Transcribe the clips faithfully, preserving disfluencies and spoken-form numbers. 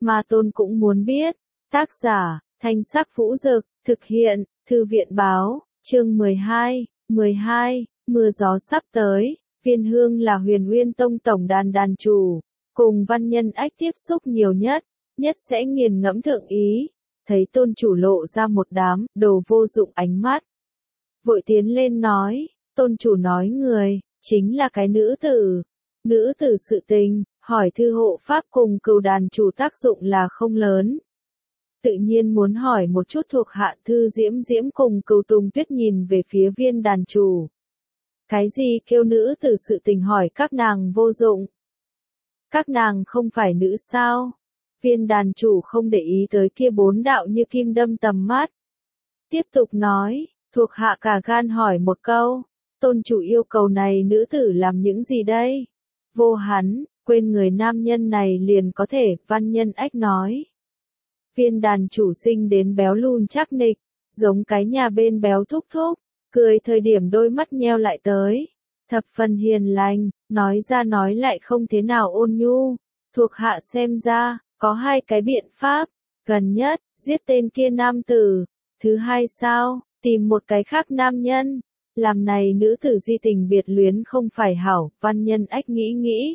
Ma Tôn cũng muốn biết. Tác giả, Thanh Sắc Vũ Dực, thực hiện, Thư viện Báo, chương mười hai, mười hai, mưa gió sắp tới, Viên Hương là Huyền Uyên Tông tổng đàn đàn chủ, cùng Văn Nhân Ách tiếp xúc nhiều nhất, nhất sẽ nghiền ngẫm thượng ý, thấy tôn chủ lộ ra một đám, đồ vô dụng ánh mắt. Vội tiến lên nói, tôn chủ nói người, chính là cái nữ tử, nữ tử sự tình, hỏi thư hộ pháp cùng cừu đàn chủ tác dụng là không lớn. Tự nhiên muốn hỏi một chút thuộc hạ Thư Diễm Diễm cùng Cừu Tùng Tuyết nhìn về phía Viên đàn chủ. Cái gì kêu nữ tử sự tình hỏi các nàng vô dụng? Các nàng không phải nữ sao? Viên đàn chủ không để ý tới kia bốn đạo như kim đâm tầm mắt. Tiếp tục nói, thuộc hạ cả gan hỏi một câu, tôn chủ yêu cầu này nữ tử làm những gì đây? Vô hắn, quên người nam nhân này liền có thể, Văn Nhân Ách nói. Viên đàn chủ sinh đến béo lùn chắc nịch, giống cái nhà bên béo thúc thúc, cười thời điểm đôi mắt nheo lại tới, thập phần hiền lành, nói ra nói lại không thế nào ôn nhu. Thuộc hạ xem ra, có hai cái biện pháp, gần nhất, giết tên kia nam tử, thứ hai sao, tìm một cái khác nam nhân, làm này nữ tử di tình biệt luyến không phải hảo, Văn Nhân Ách nghĩ nghĩ.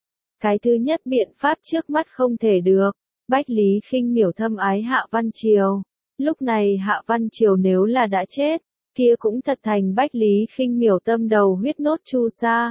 Cái thứ nhất biện pháp trước mắt không thể được. Bách Lý Khinh Miểu thâm ái Hạ Văn Triều. Lúc này Hạ Văn Triều nếu là đã chết, kia cũng thật thành Bách Lý Khinh Miểu tâm đầu huyết nốt chu sa.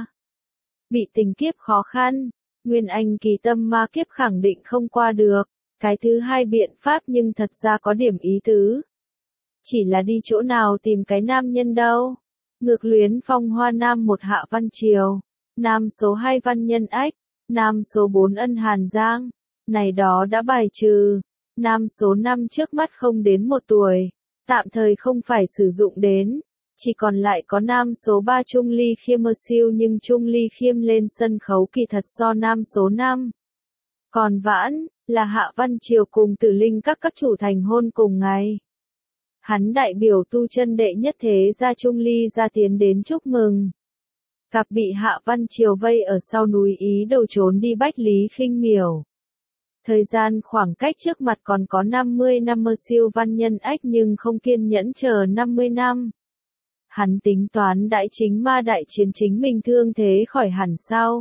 Bị tình kiếp khó khăn, Nguyên Anh kỳ tâm ma kiếp khẳng định không qua được. Cái thứ hai biện pháp nhưng thật ra có điểm ý tứ. Chỉ là đi chỗ nào tìm cái nam nhân đâu. Ngược luyến phong hoa nam một Hạ Văn Triều. Nam số hai Văn Nhân Ách. Nam số bốn Ân Hàn Giang. Này đó đã bài trừ, nam số năm trước mắt không đến một tuổi, tạm thời không phải sử dụng đến, chỉ còn lại có nam số ba Trung Ly Khiêm mơ siêu nhưng Trung Ly Khiêm lên sân khấu kỳ thật so nam số năm. Còn Vãn, là Hạ Văn Triều cùng Tử Linh các các chủ thành hôn cùng ngày. Hắn đại biểu tu chân đệ nhất thế gia Trung Ly ra tiến đến chúc mừng. Gặp bị Hạ Văn Triều vây ở sau núi ý đồ trốn đi Bách Lý Khinh Miểu. Thời gian khoảng cách trước mặt còn có năm mươi năm mơ siêu Văn Nhân Ách nhưng không kiên nhẫn chờ năm mươi năm. Hắn tính toán đại chính ma đại chiến chính mình thương thế khỏi hẳn sau.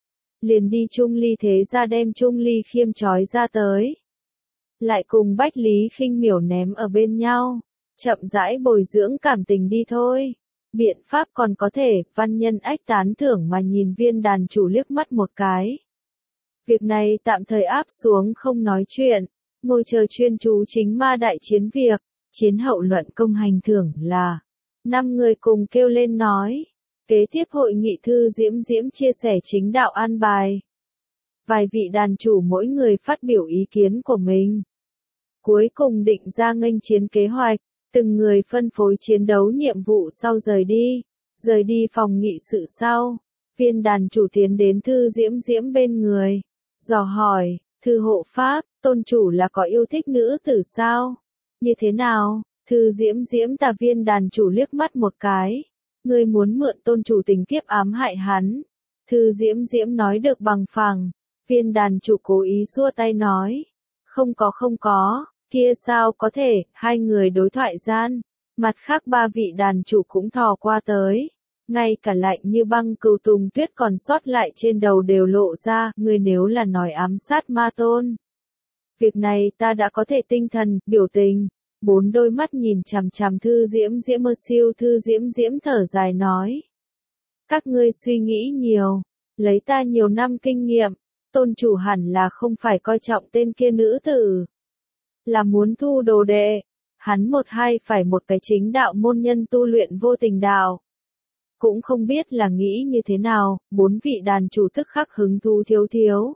Liền đi Trung Ly thế ra đem Trung Ly Khiêm trói ra tới. Lại cùng Bách Lý Khinh Miểu ném ở bên nhau. Chậm rãi bồi dưỡng cảm tình đi thôi. Biện pháp còn có thể, Văn Nhân Ách tán thưởng mà nhìn Viên đàn chủ liếc mắt một cái. Việc này tạm thời áp xuống không nói chuyện, ngồi chờ chuyên chú chính ma đại chiến việc, chiến hậu luận công hành thưởng là, năm người cùng kêu lên nói, kế tiếp hội nghị Thư Diễm Diễm chia sẻ chính đạo an bài. Vài vị đàn chủ mỗi người phát biểu ý kiến của mình. Cuối cùng định ra nghênh chiến kế hoạch, từng người phân phối chiến đấu nhiệm vụ sau rời đi, rời đi phòng nghị sự sau, Viên đàn chủ tiến đến Thư Diễm Diễm bên người. Dò hỏi, thư hộ pháp, tôn chủ là có yêu thích nữ tử sao? Như thế nào? Thư Diễm Diễm tà Viên đàn chủ liếc mắt một cái. Ngươi muốn mượn tôn chủ tình kiếp ám hại hắn. Thư Diễm Diễm nói được bằng phẳng. Viên đàn chủ cố ý xua tay nói. Không có không có, kia sao có thể, hai người đối thoại gian. Mặt khác ba vị đàn chủ cũng thò qua tới. Ngay cả lạnh như băng Cừu Tùng Tuyết còn sót lại trên đầu đều lộ ra, người nếu là nói ám sát Ma Tôn. Việc này ta đã có thể tinh thần, biểu tình, bốn đôi mắt nhìn chằm chằm Thư Diễm Diễm mơ siêu Thư Diễm Diễm thở dài nói. Các ngươi suy nghĩ nhiều, lấy ta nhiều năm kinh nghiệm, tôn chủ hẳn là không phải coi trọng tên kia nữ tử. Là muốn thu đồ đệ, hắn một hai phải một cái chính đạo môn nhân tu luyện vô tình đạo. Cũng không biết là nghĩ như thế nào, bốn vị đàn chủ tức khắc hứng thú thiếu thiếu.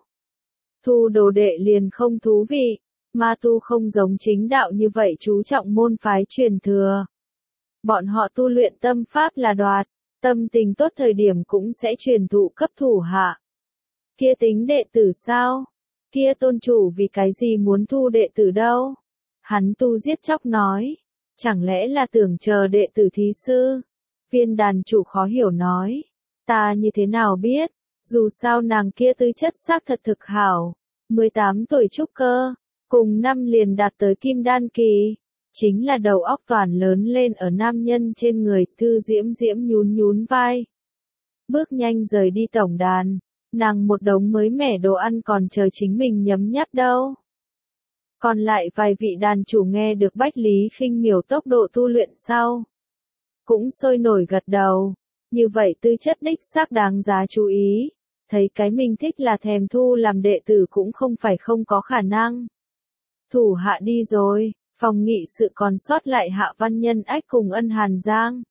Thu đồ đệ liền không thú vị, ma tu không giống chính đạo như vậy chú trọng môn phái truyền thừa. Bọn họ tu luyện tâm pháp là đoạt, tâm tình tốt thời điểm cũng sẽ truyền thụ cấp thủ hạ. Kia tính đệ tử sao? Kia tôn chủ vì cái gì muốn thu đệ tử đâu? Hắn tu giết chóc nói, chẳng lẽ là tưởng chờ đệ tử thí sư? Viên đàn chủ khó hiểu nói, ta như thế nào biết, dù sao nàng kia tư chất xác thật thực hảo, mười tám tuổi trúc cơ, cùng năm liền đạt tới kim đan kỳ. Chính là đầu óc toàn lớn lên ở nam nhân trên người, Thư Diễm Diễm nhún nhún vai. Bước nhanh rời đi tổng đàn, nàng một đống mới mẻ đồ ăn còn chờ chính mình nhấm nháp đâu. Còn lại vài vị đàn chủ nghe được Bách Lý Khinh Miểu tốc độ tu luyện sau, cũng sôi nổi gật đầu, như vậy tư chất đích xác đáng giá chú ý, thấy cái mình thích là thèm thu làm đệ tử cũng không phải không có khả năng. Thủ hạ đi rồi, phòng nghị sự còn sót lại Hạ Văn Nhân Ách cùng Ân Hàn Giang.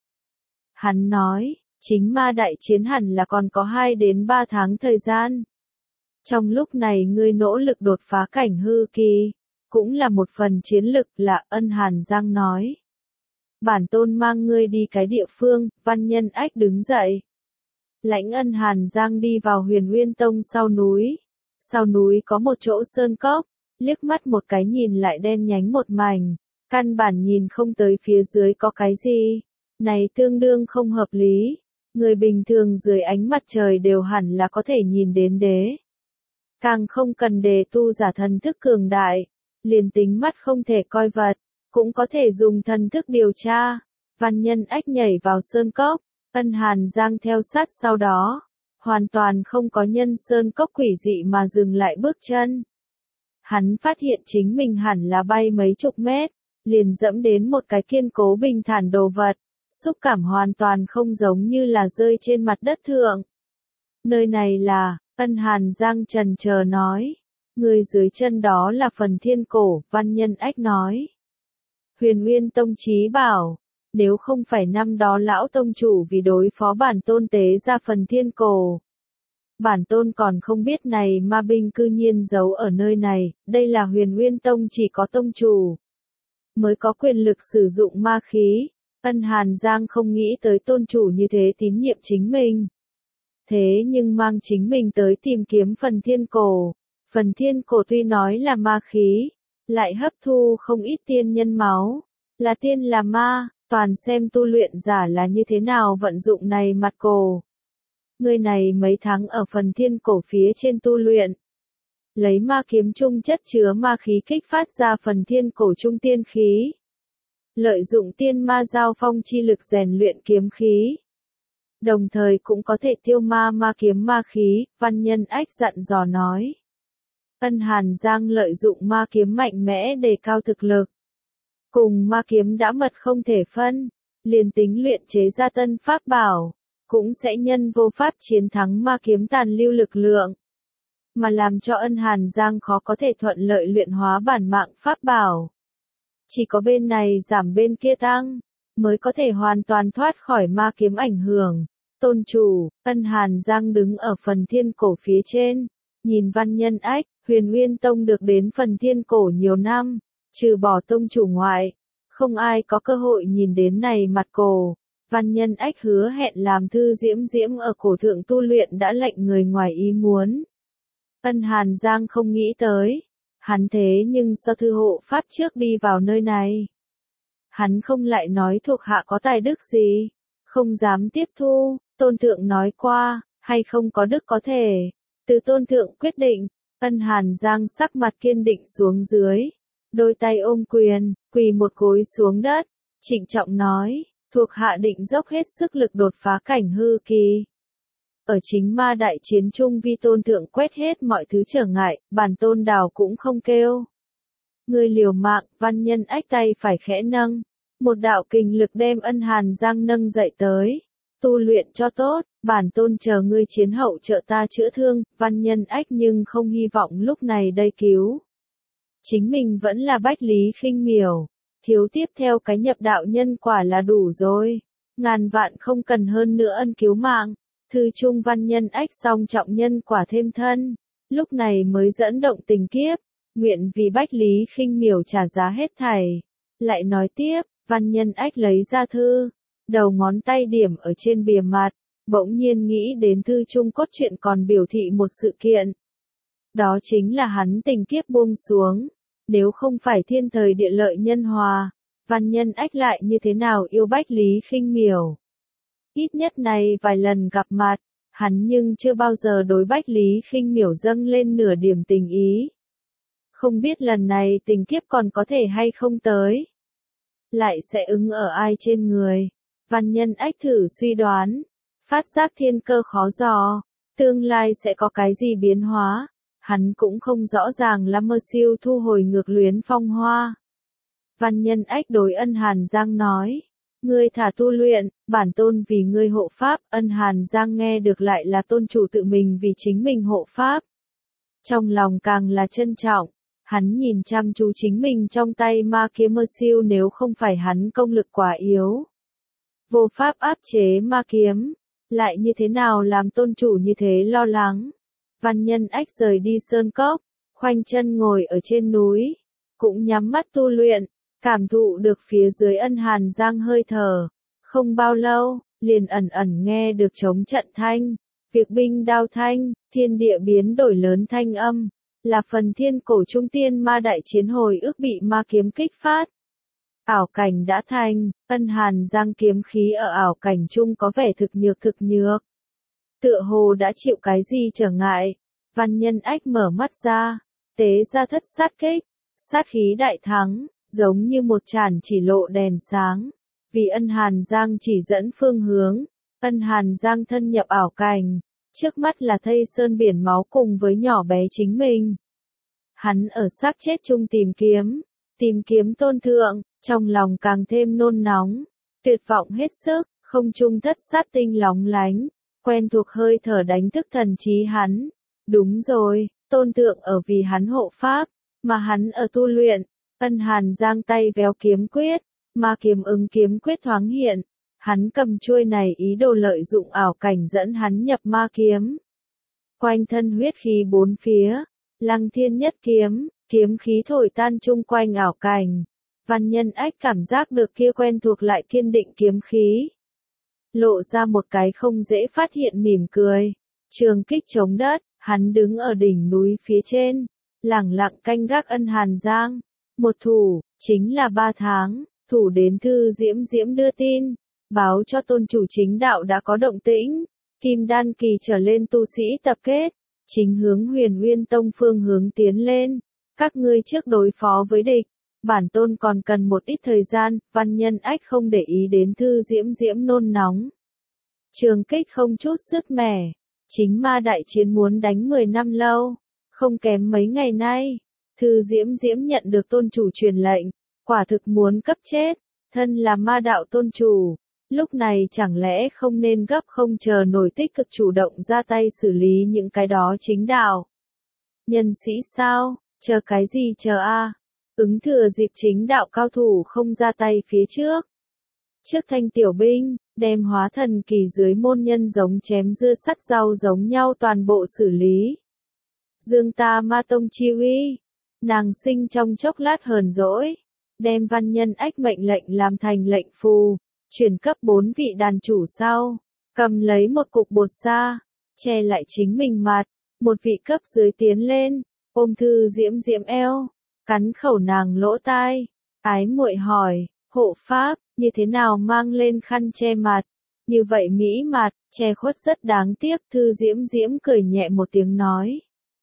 Hắn nói, chính ma đại chiến hẳn là còn có hai đến ba tháng thời gian. Trong lúc này ngươi nỗ lực đột phá cảnh hư kỳ, cũng là một phần chiến lực, là Ân Hàn Giang nói. Bản tôn mang ngươi đi cái địa phương, Văn Nhân Ách đứng dậy. Lãnh Ân Hàn Giang đi vào Huyền Nguyên Tông sau núi. Sau núi có một chỗ sơn cốc, liếc mắt một cái nhìn lại đen nhánh một mảnh, căn bản nhìn không tới phía dưới có cái gì. Này tương đương không hợp lý, người bình thường dưới ánh mặt trời đều hẳn là có thể nhìn đến đế. Càng không cần đề tu giả thần thức cường đại, liền tính mắt không thể coi vật, cũng có thể dùng thần thức điều tra. Văn Nhân Ách nhảy vào sơn cốc, Ân Hàn Giang theo sát sau đó, hoàn toàn không có nhân sơn cốc quỷ dị mà dừng lại bước chân. Hắn phát hiện chính mình hẳn là bay mấy chục mét, liền dẫm đến một cái kiên cố bình thản đồ vật, xúc cảm hoàn toàn không giống như là rơi trên mặt đất thượng. Nơi này là, Ân Hàn Giang trần chờ nói, người dưới chân đó là phần thiên cổ, Văn Nhân Ách nói. Huyền Nguyên Tông chí bảo, nếu không phải năm đó lão tông chủ vì đối phó bản tôn tế ra phần thiên cổ. Bản tôn còn không biết này ma binh cư nhiên giấu ở nơi này, đây là Huyền Nguyên Tông chỉ có tông chủ mới có quyền lực sử dụng ma khí. Ân Hàn Giang không nghĩ tới tôn chủ như thế tín nhiệm chính mình. Thế nhưng mang chính mình tới tìm kiếm phần thiên cổ. Phần thiên cổ tuy nói là ma khí, lại hấp thu không ít tiên nhân máu. Là tiên là ma, toàn xem tu luyện giả là như thế nào vận dụng này mặt cổ. Người này mấy tháng ở phần thiên cổ phía trên tu luyện. Lấy ma kiếm trung chất chứa ma khí kích phát ra phần thiên cổ trung tiên khí. Lợi dụng tiên ma giao phong chi lực rèn luyện kiếm khí. Đồng thời cũng có thể tiêu ma ma kiếm ma khí, Văn Nhân Ách dặn dò nói. Ân Hàn Giang lợi dụng ma kiếm mạnh mẽ đề cao thực lực. Cùng ma kiếm đã mật không thể phân, liền tính luyện chế ra tân pháp bảo, cũng sẽ nhân vô pháp chiến thắng ma kiếm tàn lưu lực lượng. Mà làm cho Ân Hàn Giang khó có thể thuận lợi luyện hóa bản mạng pháp bảo. Chỉ có bên này giảm bên kia tăng, mới có thể hoàn toàn thoát khỏi ma kiếm ảnh hưởng. Tôn chủ, Ân Hàn Giang đứng ở phần thiên cổ phía trên, nhìn Văn Nhân Ách, Huyền Nguyên Tông được đến phần thiên cổ nhiều năm, trừ bỏ tông chủ ngoại, không ai có cơ hội nhìn đến này mặt cổ. Văn Nhân Ách hứa hẹn làm Thư Diễm Diễm ở cổ thượng tu luyện đã lệnh người ngoài ý muốn. Ân Hàn Giang không nghĩ tới, hắn thế nhưng do thư hộ pháp trước đi vào nơi này. Hắn không lại nói thuộc hạ có tài đức gì, không dám tiếp thu, tôn thượng nói qua, hay không có đức có thể, từ tôn thượng quyết định. Ân Hàn Giang sắc mặt kiên định xuống dưới, đôi tay ôm quyền, quỳ một gối xuống đất, trịnh trọng nói, thuộc hạ định dốc hết sức lực đột phá cảnh hư kỳ. Ở chính ma đại chiến chung vi tôn thượng quét hết mọi thứ trở ngại, bản tôn đào cũng không kêu. Người liều mạng, Văn Nhân Ách tay phải khẽ nâng, một đạo kình lực đem Ân Hàn Giang nâng dậy tới. Tu luyện cho tốt, bản tôn chờ ngươi chiến hậu trợ ta chữa thương. Văn Nhân Ách nhưng không hy vọng lúc này đây cứu. Chính mình vẫn là Bách Lý Khinh Miểu, thiếu tiếp theo cái nhập đạo nhân quả là đủ rồi. Ngàn vạn không cần hơn nữa ân cứu mạng. Thư trung Văn Nhân Ách song trọng nhân quả thêm thân, lúc này mới dẫn động tình kiếp, nguyện vì Bách Lý Khinh Miểu trả giá hết thảy. Lại nói tiếp, Văn Nhân Ách lấy ra thư, đầu ngón tay điểm ở trên bìa mặt, bỗng nhiên nghĩ đến thư trung cốt truyện còn biểu thị một sự kiện. Đó chính là hắn tình kiếp buông xuống, nếu không phải thiên thời địa lợi nhân hòa, Văn Nhân Ách lại như thế nào yêu Bách Lý Khinh Miểu. Ít nhất này vài lần gặp mặt, hắn nhưng chưa bao giờ đối Bách Lý Khinh Miểu dâng lên nửa điểm tình ý. Không biết lần này tình kiếp còn có thể hay không tới. Lại sẽ ứng ở ai trên người. Văn Nhân Ách thử suy đoán. Phát giác thiên cơ khó dò. Tương lai sẽ có cái gì biến hóa. Hắn cũng không rõ ràng lắm mơ siêu thu hồi ngược luyến phong hoa. Văn Nhân Ách đối Ân Hàn Giang nói. Ngươi thả tu luyện, bản tôn vì ngươi hộ pháp. Ân Hàn Giang nghe được lại là tôn chủ tự mình vì chính mình hộ pháp. Trong lòng càng là trân trọng. Hắn nhìn chăm chú chính mình trong tay ma kiếm mơ siêu, nếu không phải hắn công lực quá yếu. Vô pháp áp chế ma kiếm. Lại như thế nào làm tôn chủ như thế lo lắng. Văn Nhân Ách rời đi sơn cốc. Khoanh chân ngồi ở trên núi. Cũng nhắm mắt tu luyện. Cảm thụ được phía dưới Ân Hàn Giang hơi thở. Không bao lâu, liền ẩn ẩn nghe được trống trận thanh. Việc binh đao thanh, thiên địa biến đổi lớn thanh âm. Là phần thiên cổ trung tiên ma đại chiến hồi ức bị ma kiếm kích phát. Ảo cảnh đã thành, Ân Hàn Giang kiếm khí ở ảo cảnh chung có vẻ thực nhược thực nhược. Tựa hồ đã chịu cái gì trở ngại. Văn Nhân Ách mở mắt ra, tế ra thất sát kích, sát khí đại thắng, giống như một tràn chỉ lộ đèn sáng. Vì Ân Hàn Giang chỉ dẫn phương hướng, Ân Hàn Giang thân nhập ảo cảnh, trước mắt là thây sơn biển máu cùng với nhỏ bé chính mình. Hắn ở xác chết chung tìm kiếm, tìm kiếm tôn thượng, trong lòng càng thêm nôn nóng, tuyệt vọng hết sức, không trung thất sát tinh lóng lánh, quen thuộc hơi thở đánh thức thần trí hắn. Đúng rồi, tôn thượng ở vì hắn hộ pháp, mà hắn ở tu luyện. Ân Hàn Giang tay véo kiếm quyết, ma kiếm ứng kiếm quyết thoáng hiện. Hắn cầm chuôi này ý đồ lợi dụng ảo cảnh dẫn hắn nhập ma kiếm. Quanh thân huyết khí bốn phía, Lăng Thiên Nhất kiếm, kiếm khí thổi tan chung quanh ảo cảnh. Văn Nhân Ách cảm giác được kia quen thuộc lại kiên định kiếm khí. Lộ ra một cái không dễ phát hiện mỉm cười. Trường kích chống đất, hắn đứng ở đỉnh núi phía trên, lẳng lặng canh gác Ân Hàn Giang. Một thủ, chính là ba tháng, thủ đến Thư Diễm Diễm đưa tin, báo cho tôn chủ chính đạo đã có động tĩnh, kim đan kỳ trở lên tu sĩ tập kết, chính hướng Huyền Nguyên Tông phương hướng tiến lên, các ngươi trước đối phó với địch, bản tôn còn cần một ít thời gian. Văn Nhân Ách không để ý đến Thư Diễm Diễm nôn nóng. Trường kích không chút sức mẻ, chính ma đại chiến muốn đánh mười năm lâu, không kém mấy ngày nay. Thư Diễm Diễm nhận được tôn chủ truyền lệnh, quả thực muốn cấp chết, thân là ma đạo tôn chủ, lúc này chẳng lẽ không nên gấp không chờ nổi tích cực chủ động ra tay xử lý những cái đó chính đạo. Nhân sĩ sao, chờ cái gì chờ a? Ứng thừa dịp chính đạo cao thủ không ra tay phía trước. Trước thanh tiểu binh, đem hóa thần kỳ dưới môn nhân giống chém dưa sắt rau giống nhau toàn bộ xử lý. Dương ta ma tông chi uy. Nàng sinh trong chốc lát hờn dỗi, đem Văn Nhân Ách mệnh lệnh làm thành lệnh phù, chuyển cấp bốn vị đàn chủ sau, cầm lấy một cục bột sa, che lại chính mình mặt, một vị cấp dưới tiến lên, ôm Thư Diễm Diễm eo, cắn khẩu nàng lỗ tai, ái muội hỏi, hộ pháp, như thế nào mang lên khăn che mặt, như vậy mỹ mặt, che khuất rất đáng tiếc. Thư Diễm Diễm cười nhẹ một tiếng nói.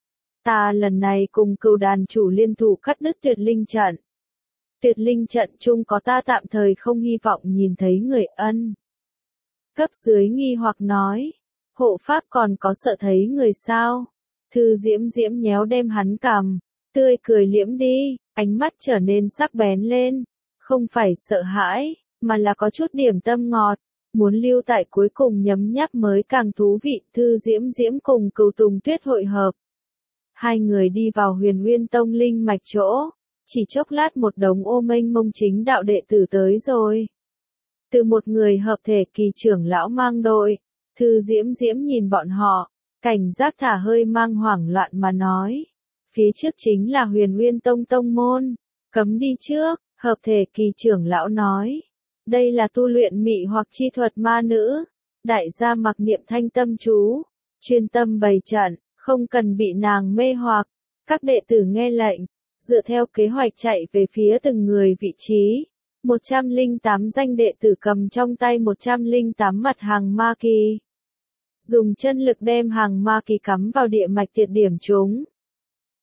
Ta lần này cùng cừu đàn chủ liên thủ cắt đứt tuyệt linh trận. Tuyệt linh trận chung có ta tạm thời không hy vọng nhìn thấy người. Ân. Cấp dưới nghi hoặc nói. Hộ pháp còn có sợ thấy người sao? Thư Diễm Diễm nhéo đem hắn cằm, tươi cười liễm đi, ánh mắt trở nên sắc bén lên. Không phải sợ hãi, mà là có chút điểm tâm ngọt. Muốn lưu tại cuối cùng nhấm nháp mới càng thú vị. Thư Diễm Diễm cùng Cừu Tùng Tuyết hội hợp. Hai người đi vào Huyền Nguyên Tông linh mạch chỗ, chỉ chốc lát một đống ô mênh mông chính đạo đệ tử tới rồi. Từ một người hợp thể kỳ trưởng lão mang đội, Thư Diễm Diễm nhìn bọn họ, cảnh giác thả hơi mang hoảng loạn mà nói. Phía trước chính là Huyền Nguyên Tông tông môn, cấm đi trước, hợp thể kỳ trưởng lão nói. Đây là tu luyện mị hoặc chi thuật ma nữ, đại gia mặc niệm thanh tâm chú, chuyên tâm bày trận. Không cần bị nàng mê hoặc, các đệ tử nghe lệnh, dựa theo kế hoạch chạy về phía từng người vị trí. một trăm lẻ tám danh đệ tử cầm trong tay một trăm lẻ tám mặt hàng ma kỳ. Dùng chân lực đem hàng ma kỳ cắm vào địa mạch tiệt điểm chúng.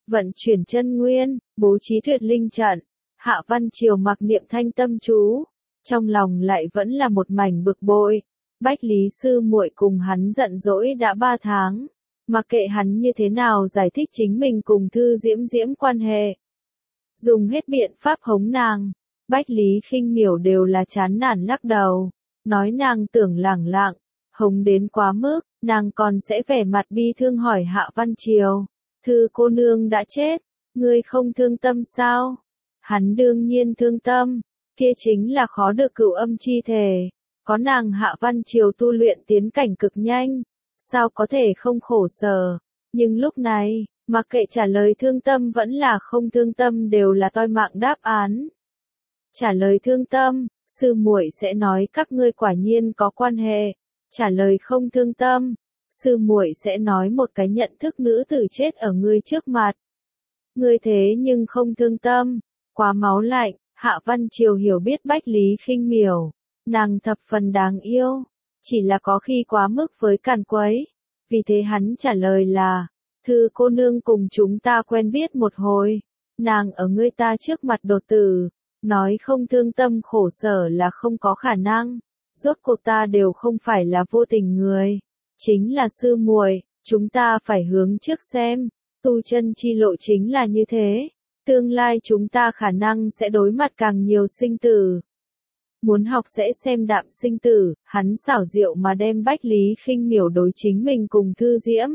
vận chuyển chân nguyên, bố trí tuyệt linh trận. Hạ Văn Triều mặc niệm thanh tâm chú, trong lòng lại vẫn là một mảnh bực bội. Bách Lý sư muội cùng hắn giận dỗi đã ba tháng, mặc kệ hắn như thế nào giải thích chính mình cùng Thư Diễm Diễm quan hệ, dùng hết biện pháp hống nàng, Bách Lý Khinh Miểu đều là chán nản lắc đầu, nói nàng tưởng lẳng lặng, hống đến quá mức, nàng còn sẽ vẻ mặt bi thương hỏi Hạ Văn Triều, Thư cô nương đã chết, ngươi không thương tâm sao? Hắn đương nhiên thương tâm, kia chính là khó được cửu âm chi thể, có nàng Hạ Văn Triều tu luyện tiến cảnh cực nhanh, sao có thể không khổ sở, nhưng lúc này, mặc kệ trả lời thương tâm vẫn là không thương tâm đều là toi mạng đáp án. Trả lời thương tâm, sư muội sẽ nói các ngươi quả nhiên có quan hệ, trả lời không thương tâm, sư muội sẽ nói một cái nhận thức nữ tử chết ở ngươi trước mặt. Ngươi thế nhưng không thương tâm, quá máu lạnh, Hạ Văn Triều hiểu biết Bách Lý Khinh Miểu, nàng thập phần đáng yêu, chỉ là có khi quá mức với càn quấy, vì thế hắn trả lời là, Thư cô nương cùng chúng ta quen biết một hồi, nàng ở ngươi ta trước mặt đột tử, nói không thương tâm khổ sở là không có khả năng, rốt cuộc ta đều không phải là vô tình người, chính là sư muội, chúng ta phải hướng trước xem, tu chân chi lộ chính là như thế, tương lai chúng ta khả năng sẽ đối mặt càng nhiều sinh tử. Muốn học sẽ xem đạm sinh tử, hắn xảo diệu mà đem Bách Lý Khinh Miểu đối chính mình cùng Thư Diễm.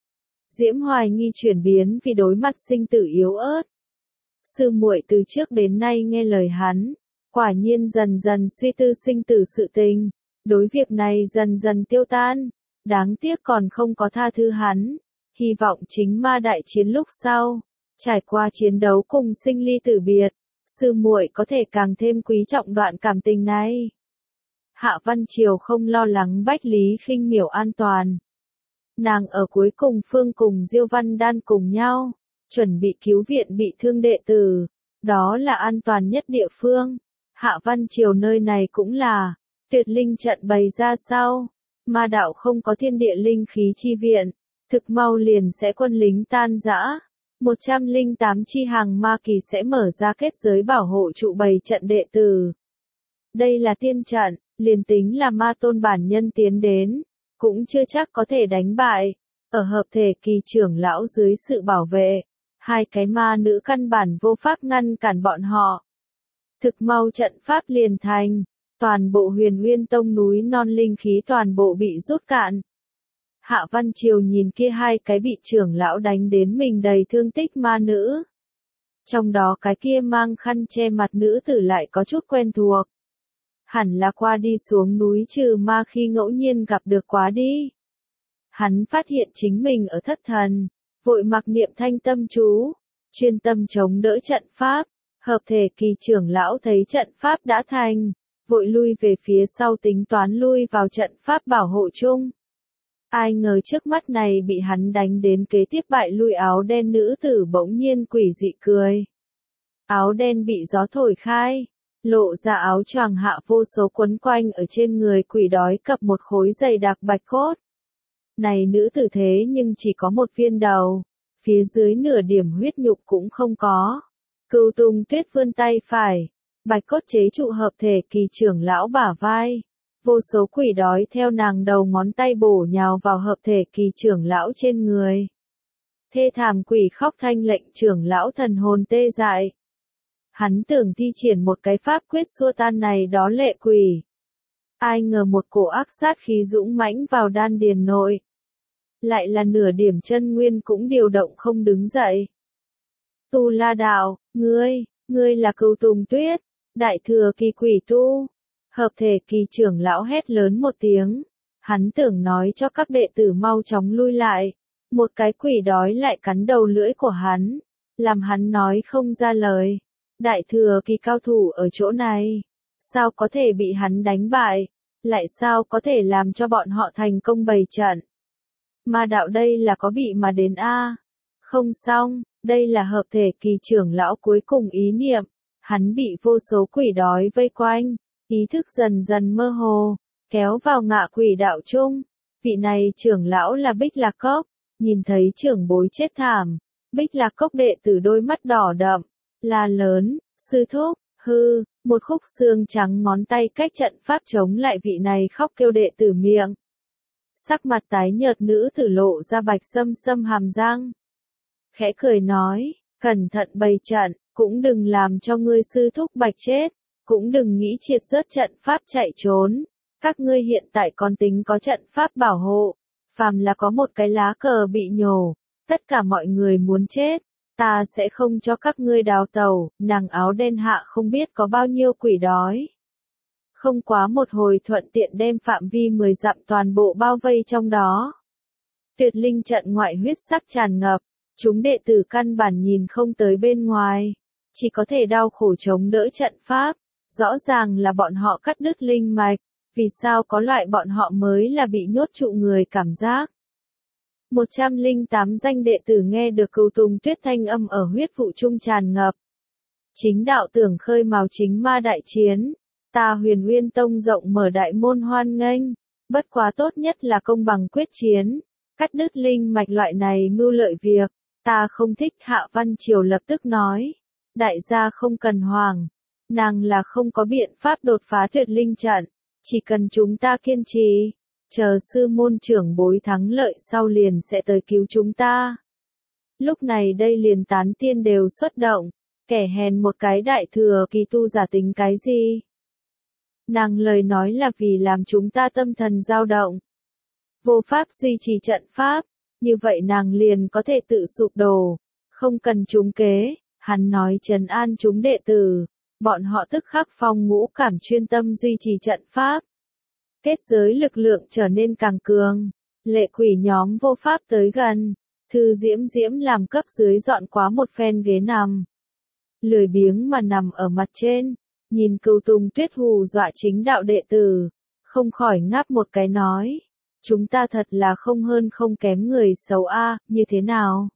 Diễm hoài nghi chuyển biến vì đối mặt sinh tử yếu ớt. Sư muội từ trước đến nay nghe lời hắn, quả nhiên dần dần suy tư sinh tử sự tình, đối việc này dần dần tiêu tan, đáng tiếc còn không có tha thứ hắn, hy vọng chính ma đại chiến lúc sau, trải qua chiến đấu cùng sinh ly tử biệt, sư muội có thể càng thêm quý trọng đoạn cảm tình này. Hạ Văn Triều không lo lắng Bách Lý Khinh Miểu an toàn. Nàng ở cuối cùng phương cùng Diêu Văn Đan cùng nhau, chuẩn bị cứu viện bị thương đệ tử, đó là an toàn nhất địa phương. Hạ Văn Triều nơi này cũng là, tuyệt linh trận bày ra sau, ma đạo không có thiên địa linh khí chi viện, thực mau liền sẽ quân lính tan rã. một trăm lẻ tám chi hàng ma kỳ sẽ mở ra kết giới bảo hộ trụ bày trận đệ tử. Đây là tiên trận, liền tính là ma tôn bản nhân tiến đến, cũng chưa chắc có thể đánh bại. Ở hợp thể kỳ trưởng lão dưới sự bảo vệ, hai cái ma nữ căn bản vô pháp ngăn cản bọn họ. Thực mau trận pháp liền thành, toàn bộ Huyền Nguyên Tông núi non linh khí toàn bộ bị rút cạn. Hạ Văn Triều nhìn kia hai cái bị trưởng lão đánh đến mình đầy thương tích ma nữ. Trong đó cái kia mang khăn che mặt nữ tử lại có chút quen thuộc. Hẳn là qua đi xuống núi trừ ma khi ngẫu nhiên gặp được quá đi. Hắn phát hiện chính mình ở thất thần, vội mặc niệm thanh tâm chú, chuyên tâm chống đỡ trận pháp. Hợp thể kỳ trưởng lão thấy trận pháp đã thành, vội lui về phía sau tính toán lui vào trận pháp bảo hộ chung. Ai ngờ trước mắt này bị hắn đánh đến kế tiếp bại lui áo đen nữ tử bỗng nhiên quỷ dị cười. Áo đen bị gió thổi khai, lộ ra áo choàng hạ vô số quấn quanh ở trên người quỷ đói cập một khối dày đặc bạch cốt. Này nữ tử thế nhưng chỉ có một viên đầu, phía dưới nửa điểm huyết nhục cũng không có. Cửu Tùng Tuyết vươn tay phải, bạch cốt chế trụ hợp thể kỳ trưởng lão bả vai. Vô số quỷ đói theo nàng đầu ngón tay bổ nhào vào hợp thể kỳ trưởng lão trên người. Thê thảm quỷ khóc thanh lệnh trưởng lão thần hồn tê dại. Hắn tưởng thi triển một cái pháp quyết xua tan này đó lệ quỷ. Ai ngờ một cổ ác sát khí dũng mãnh vào đan điền nội. Lại là nửa điểm chân nguyên cũng điều động không đứng dậy. Tu La Đạo, ngươi, ngươi là Cửu Tùng Tuyết, đại thừa kỳ quỷ tu. Hợp thể kỳ trưởng lão hét lớn một tiếng, hắn tưởng nói cho các đệ tử mau chóng lui lại, một cái quỷ đói lại cắn đầu lưỡi của hắn, làm hắn nói không ra lời. Đại thừa kỳ cao thủ ở chỗ này, sao có thể bị hắn đánh bại, lại sao có thể làm cho bọn họ thành công bày trận. Ma đạo đây là có bị mà đến a? Không xong, đây là hợp thể kỳ trưởng lão cuối cùng ý niệm, hắn bị vô số quỷ đói vây quanh. Ý thức dần dần mơ hồ, kéo vào ngạ quỷ đạo chung. Vị này trưởng lão là Bích Lạc Cốc, nhìn thấy trưởng bối chết thảm, Bích Lạc Cốc đệ tử đôi mắt đỏ đậm, la lớn, sư thúc, hư, một khúc xương trắng ngón tay cách trận pháp chống lại vị này khóc kêu đệ tử miệng. Sắc mặt tái nhợt nữ tử lộ ra bạch sâm sâm hàm răng. Khẽ cười nói, cẩn thận bày trận, cũng đừng làm cho ngươi sư thúc bạch chết, cũng đừng nghĩ triệt rớt trận pháp chạy trốn. Các ngươi hiện tại còn tính có trận pháp bảo hộ, phàm là có một cái lá cờ bị nhổ, tất cả mọi người muốn chết, ta sẽ không cho các ngươi đào tẩu. Nàng áo đen hạ không biết có bao nhiêu quỷ đói. Không quá một hồi thuận tiện đem phạm vi mười dặm toàn bộ bao vây trong đó. Tuyệt linh trận ngoại huyết sắc tràn ngập, chúng đệ tử căn bản nhìn không tới bên ngoài, chỉ có thể đau khổ chống đỡ trận pháp. Rõ ràng là bọn họ cắt đứt linh mạch, vì sao có loại bọn họ mới là bị nhốt trụ người cảm giác. một trăm lẻ tám danh đệ tử nghe được Cửu Tùng Tuyết thanh âm ở huyết vụ trung tràn ngập. Chính đạo tưởng khơi mào chính ma đại chiến, ta Huyền Uyên Tông rộng mở đại môn hoan nghênh, bất quá tốt nhất là công bằng quyết chiến, cắt đứt linh mạch loại này mưu lợi việc, ta không thích. Hạ Văn Triều lập tức nói, đại gia không cần hoảng, nàng là không có biện pháp đột phá tuyệt linh trận, chỉ cần chúng ta kiên trì, chờ sư môn trưởng bối thắng lợi sau liền sẽ tới cứu chúng ta. Lúc này đây liền tán tiên đều xuất động, kẻ hèn một cái đại thừa kỳ tu giả tính cái gì? Nàng lời nói là vì làm chúng ta tâm thần dao động, vô pháp duy trì trận pháp, như vậy nàng liền có thể tự sụp đổ, không cần trúng kế. Hắn nói trấn an chúng đệ tử, bọn họ tức khắc phong ngũ cảm chuyên tâm duy trì trận pháp. Kết giới lực lượng trở nên càng cường, lệ quỷ nhóm vô pháp tới gần. Thư Diễm Diễm làm cấp dưới dọn quá một phen ghế nằm, lười biếng mà nằm ở mặt trên, nhìn Cửu Tùng Tuyết hù dọa chính đạo đệ tử, không khỏi ngáp một cái nói, chúng ta thật là không hơn không kém người xấu a, như thế nào?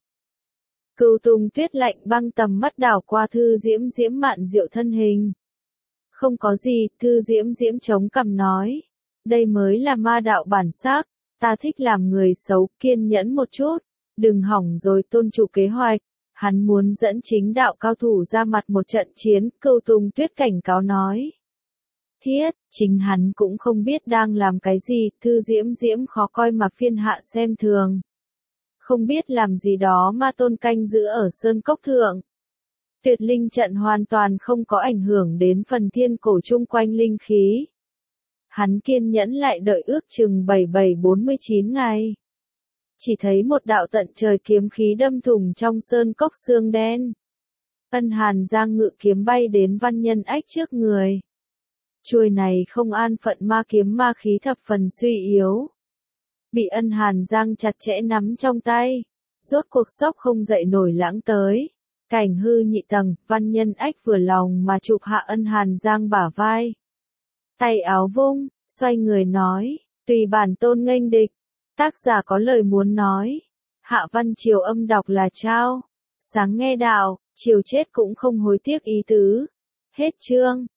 Cửu Tùng Tuyết lạnh băng tầm mắt đảo qua Thư Diễm Diễm mạn diệu thân hình. Không có gì, Thư Diễm Diễm chống cằm nói, đây mới là ma đạo bản sắc, ta thích làm người xấu, kiên nhẫn một chút, đừng hỏng rồi tôn chủ kế hoạch. Hắn muốn dẫn chính đạo cao thủ ra mặt một trận chiến, Cửu Tùng Tuyết cảnh cáo nói. Thiết, chính hắn cũng không biết đang làm cái gì, Thư Diễm Diễm khó coi mà phiên hạ xem thường. Không biết làm gì đó ma tôn canh giữ ở sơn cốc thượng. Tuyệt linh trận hoàn toàn không có ảnh hưởng đến phần thiên cổ chung quanh linh khí. Hắn kiên nhẫn lại đợi ước chừng bảy bảy bốn mươi chín ngày. Chỉ thấy một đạo tận trời kiếm khí đâm thủng trong sơn cốc xương đen. Ân Hàn Giang ngự kiếm bay đến Văn Nhân Ách trước người. Chuôi này không an phận ma kiếm ma khí thập phần suy yếu. Bị Ân Hàn Giang chặt chẽ nắm trong tay. Rốt cuộc sốc không dậy nổi lãng tới. Cảnh hư nhị tầng, Văn Nhân Ách vừa lòng mà chụp hạ Ân Hàn Giang bả vai. Tay áo vung, xoay người nói, tùy bản tôn nghênh địch. Tác giả có lời muốn nói. Hạ Văn Triều âm đọc là trao. Sáng nghe đạo, chiều chết cũng không hối tiếc ý tứ. Hết chương.